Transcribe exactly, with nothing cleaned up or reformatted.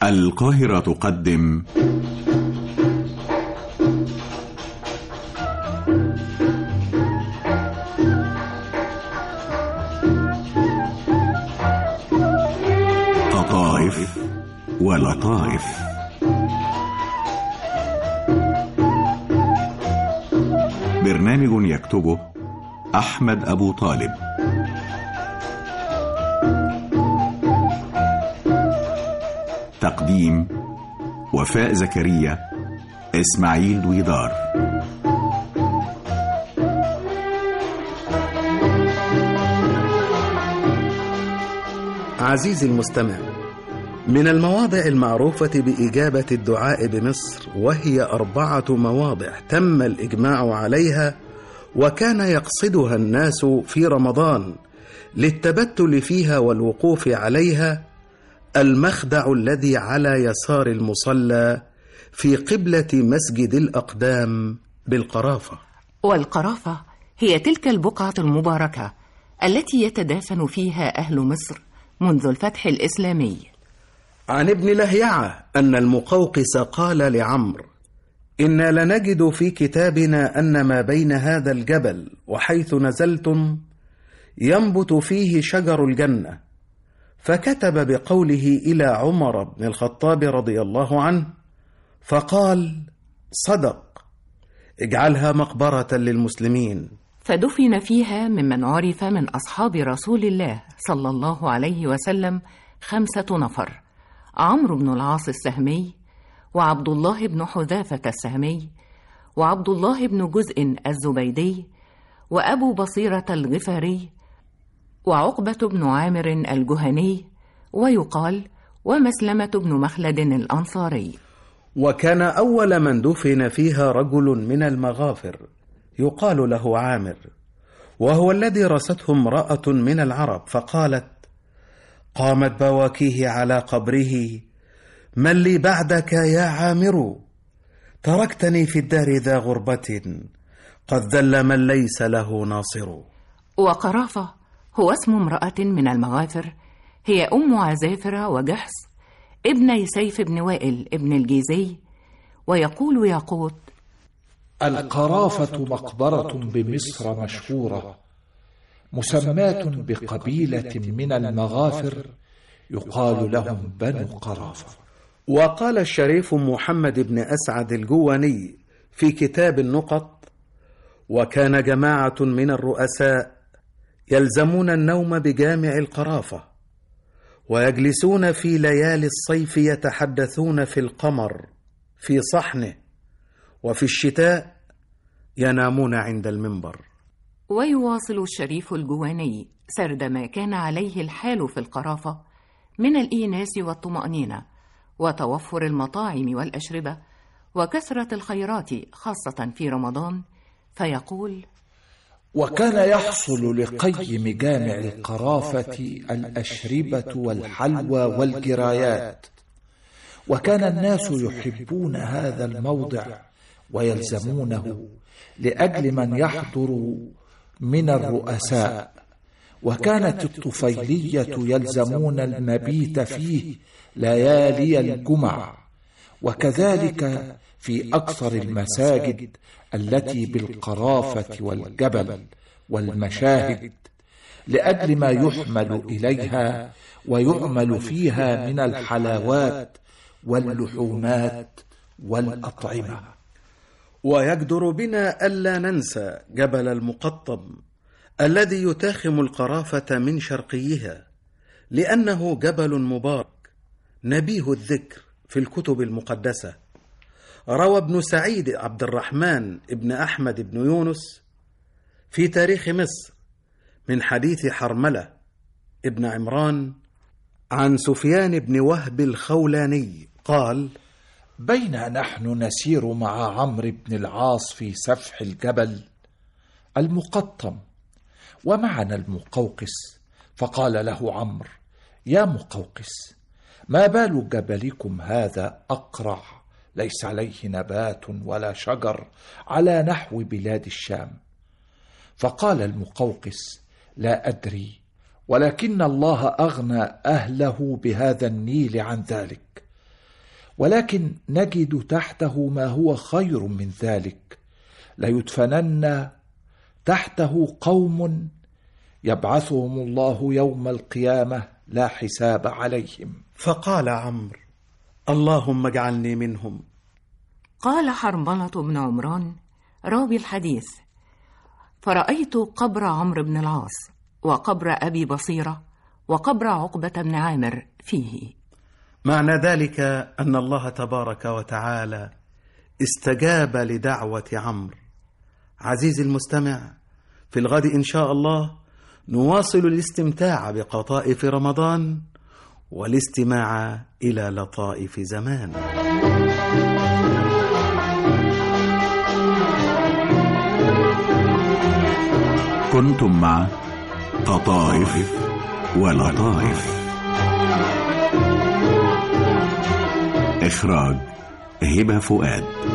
القاهرة تقدم قطائف ولطائف. برنامج يكتبه أحمد أبو طالب، تقديم وفاء زكريا، إسماعيل دويدار. عزيزي المستمع، من المواضع المعروفة بإجابة الدعاء بمصر، وهي أربعة مواضع تم الإجماع عليها وكان يقصدها الناس في رمضان للتبتل فيها والوقوف عليها: المخدع الذي على يسار المصلى في قبلة مسجد الأقدام بالقرافة. والقرافة هي تلك البقعة المباركة التي يتدافن فيها أهل مصر منذ الفتح الإسلامي. عن ابن لهيعة أن المقوقس قال لعمرو: إنا لنجد في كتابنا أن ما بين هذا الجبل وحيث نزلتم ينبت فيه شجر الجنة، فكتب بقوله إلى عمر بن الخطاب رضي الله عنه فقال: صدق، اجعلها مقبرة للمسلمين. فدفن فيها ممن عرف من أصحاب رسول الله صلى الله عليه وسلم خمسة نفر: عمرو بن العاص السهمي، وعبد الله بن حذافة السهمي، وعبد الله بن جزء الزبيدي، وأبو بصيرة الغفاري، وعقبة بن عامر الجهني، ويقال ومسلمة بن مخلد الأنصاري. وكان أول من دفن فيها رجل من المغافر يقال له عامر، وهو الذي رسته امرأة من العرب فقالت: قامت بواكيه على قبره: من لي بعدك يا عامر؟ تركتني في الدار ذا غربة، قد ذل من ليس له ناصر. وقرافة هو اسم امرأة من المغافر، هي أم عزافر وجحس ابني سيف بن وائل ابن الجيزي. ويقول ياقوت: القرافة مقبرة بمصر مشهورة، مسماة بقبيلة من المغافر يقال لهم بنو قرافة. وقال الشريف محمد بن أسعد الجواني في كتاب النقط: وكان جماعة من الرؤساء يلزمون النوم بجامع القرافة، ويجلسون في ليالي الصيف يتحدثون في القمر في صحنه، وفي الشتاء ينامون عند المنبر. ويواصل الشريف الجواني سرد ما كان عليه الحال في القرافة من الإيناس والطمأنينة وتوفر المطاعم والأشربة وكثرة الخيرات خاصة في رمضان، فيقول: وكان يحصل لقيم جامع القرافة الأشربة والحلوى والجرايات، وكان الناس يحبون هذا الموضع ويلزمونه لأجل من يحضر من الرؤساء، وكانت الطفيلية يلزمون المبيت فيه ليالي الجمع، وكذلك في أكثر المساجد التي بالقرافة والجبل والمشاهد، لأجل ما يحمل إليها ويعمل فيها من الحلاوات واللحومات والأطعمة. ويجدر بنا ألا ننسى جبل المقطم الذي يتاخم القرافة من شرقيها، لأنه جبل مبارك نبيه الذكر في الكتب المقدسة. روى ابن سعيد عبد الرحمن ابن أحمد بن يونس في تاريخ مصر من حديث حرملة ابن عمران عن سفيان بن وهب الخولاني قال: بين نحن نسير مع عمرو بن العاص في سفح الجبل المقطم ومعنا المقوقس، فقال له عمرو: يا مقوقس، ما بال جبلكم هذا أقرع ليس عليه نبات ولا شجر على نحو بلاد الشام؟ فقال المقوقس: لا أدري، ولكن الله أغنى أهله بهذا النيل عن ذلك، ولكن نجد تحته ما هو خير من ذلك: ليدفنن تحته قوم يبعثهم الله يوم القيامة لا حساب عليهم. فقال عمرو: اللهم اجعلني منهم. قال حرملة بن عمران راوي الحديث: فرأيت قبر عمرو بن العاص وقبر أبي بصيرة وقبر عقبة بن عامر فيه. معنى ذلك أن الله تبارك وتعالى استجاب لدعوة عمرو. عزيزي المستمع، في الغد إن شاء الله نواصل الاستمتاع بقطائف رمضان والاستماع إلى لطائف زمان. كنتم مع قطائف ولطائف. إخراج هبة فؤاد.